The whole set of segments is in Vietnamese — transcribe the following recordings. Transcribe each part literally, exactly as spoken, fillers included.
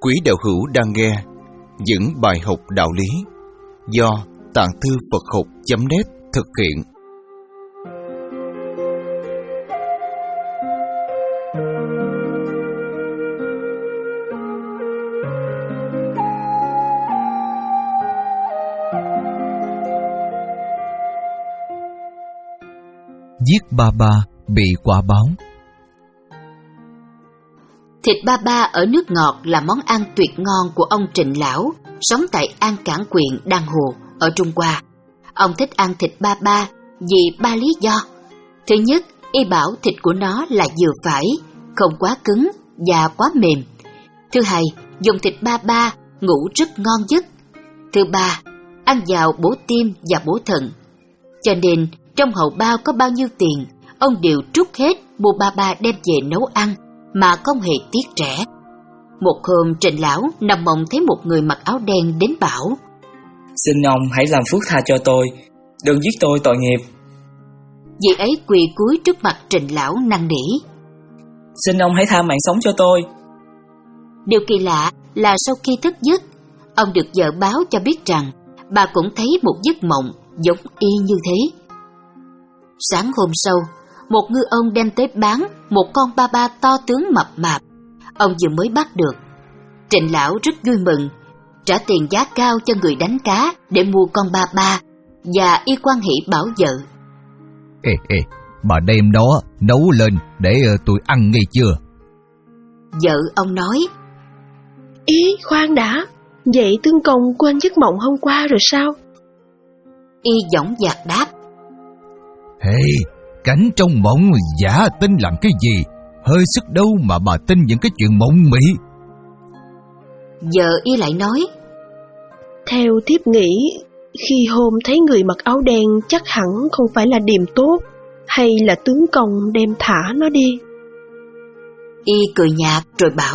Quý đạo hữu đang nghe những bài học đạo lý do Tạng Thư Phật Học chấm net thực hiện. Giết ba ba bị quả báo. Thịt ba ba ở nước ngọt là món ăn tuyệt ngon của ông Trịnh Lão, sống tại An Cảng huyện Đan Hồ ở Trung Hoa. Ông thích ăn thịt ba ba vì ba lý do. Thứ nhất, y bảo thịt của nó là vừa phải, không quá cứng và quá mềm. Thứ hai, dùng thịt ba ba ngủ rất ngon giấc. Thứ ba, ăn vào bổ tim và bổ thận. Cho nên trong hầu bao có bao nhiêu tiền, ông đều trút hết mua ba ba đem về nấu ăn mà không hề tiếc rẻ. Một hôm Trịnh Lão nằm mộng thấy một người mặc áo đen đến bảo: "Xin ông hãy làm phước tha cho tôi, đừng giết tôi tội nghiệp." Vị ấy quỳ cúi trước mặt Trịnh Lão năn nỉ: "Xin ông hãy tha mạng sống cho tôi." Điều kỳ lạ là sau khi thức giấc, ông được vợ báo cho biết rằng bà cũng thấy một giấc mộng giống y như thế. Sáng hôm sau, một ngư ông đem tới bán một con ba ba to tướng mập mạp. Ông vừa mới bắt được. Trịnh Lão rất vui mừng, trả tiền giá cao cho người đánh cá để mua con ba ba, và y quan hỷ bảo vợ: Ê, ê, bà đem đó nấu lên để tôi ăn ngay chưa? Vợ ông nói: Ý, khoan đã, vậy tướng công quên giấc mộng hôm qua rồi sao? Y dõng dạc đáp: Hey, cảnh trong mộng giả tin làm cái gì? Hơi sức đâu mà bà tin những cái chuyện mộng mị. Vợ y lại nói: Theo thiếp nghĩ, khi hôm thấy người mặc áo đen chắc hẳn không phải là điềm tốt, hay là tướng công đem thả nó đi. Y cười nhạt rồi bảo: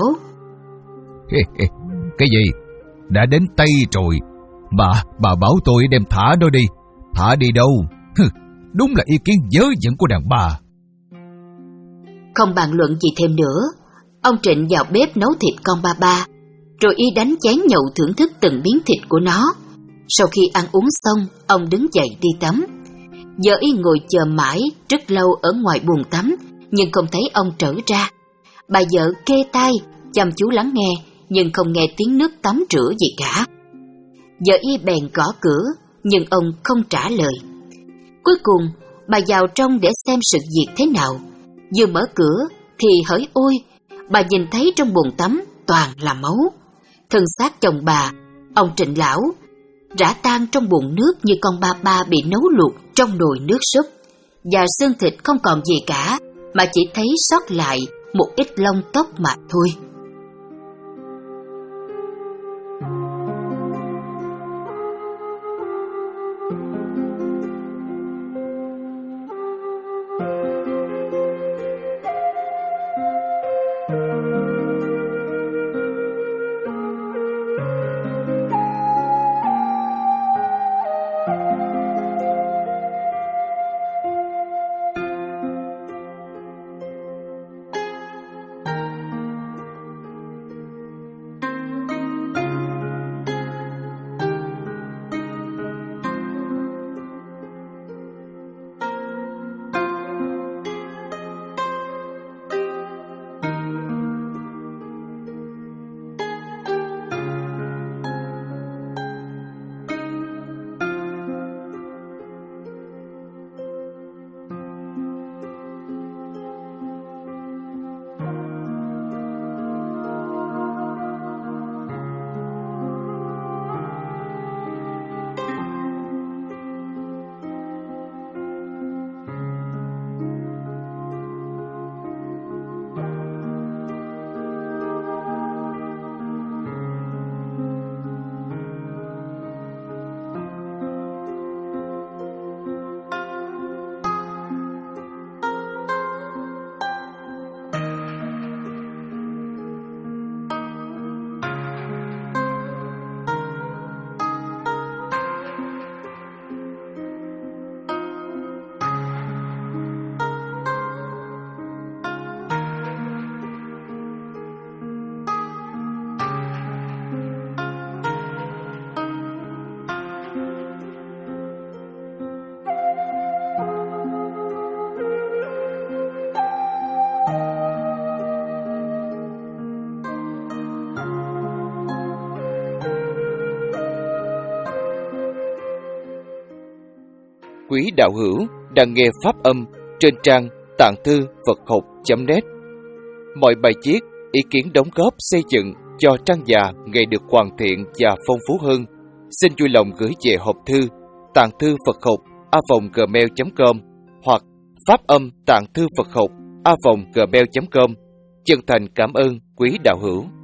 Cái gì? Đã đến Tây rồi. Bà, bà bảo tôi đem thả nó đi. Thả đi đâu? Đúng là ý kiến dớ dẫn của đàn bà. Không bàn luận gì thêm nữa, ông Trịnh vào bếp nấu thịt con ba ba, rồi y đánh chén nhậu thưởng thức từng miếng thịt của nó. Sau khi ăn uống xong, ông đứng dậy đi tắm. Vợ y ngồi chờ mãi rất lâu ở ngoài buồng tắm, nhưng không thấy ông trở ra. Bà vợ kê tai chăm chú lắng nghe, nhưng không nghe tiếng nước tắm rửa gì cả. Vợ y bèn gõ cửa, nhưng ông không trả lời. Cuối cùng, bà vào trong để xem sự việc thế nào. Vừa mở cửa thì hỡi ôi, bà nhìn thấy trong bồn tắm toàn là máu. Thân xác chồng bà, ông Trịnh Lão, rã tan trong bồn nước như con ba ba bị nấu luộc trong nồi nước súp. Và xương thịt không còn gì cả, mà chỉ thấy sót lại một ít lông tóc mà thôi. quý đạo hữu đang nghe pháp âm trên trang tạng thư Phật học chấm net. Mọi bài viết, ý kiến đóng góp xây dựng cho trang già ngày được hoàn thiện và phong phú hơn, xin vui lòng gửi về hộp thư tạng thư Phật học a vòng gmail chấm com hoặc pháp âm tạng thư Phật học a vòng gmail chấm com. Chân thành cảm ơn quý đạo hữu.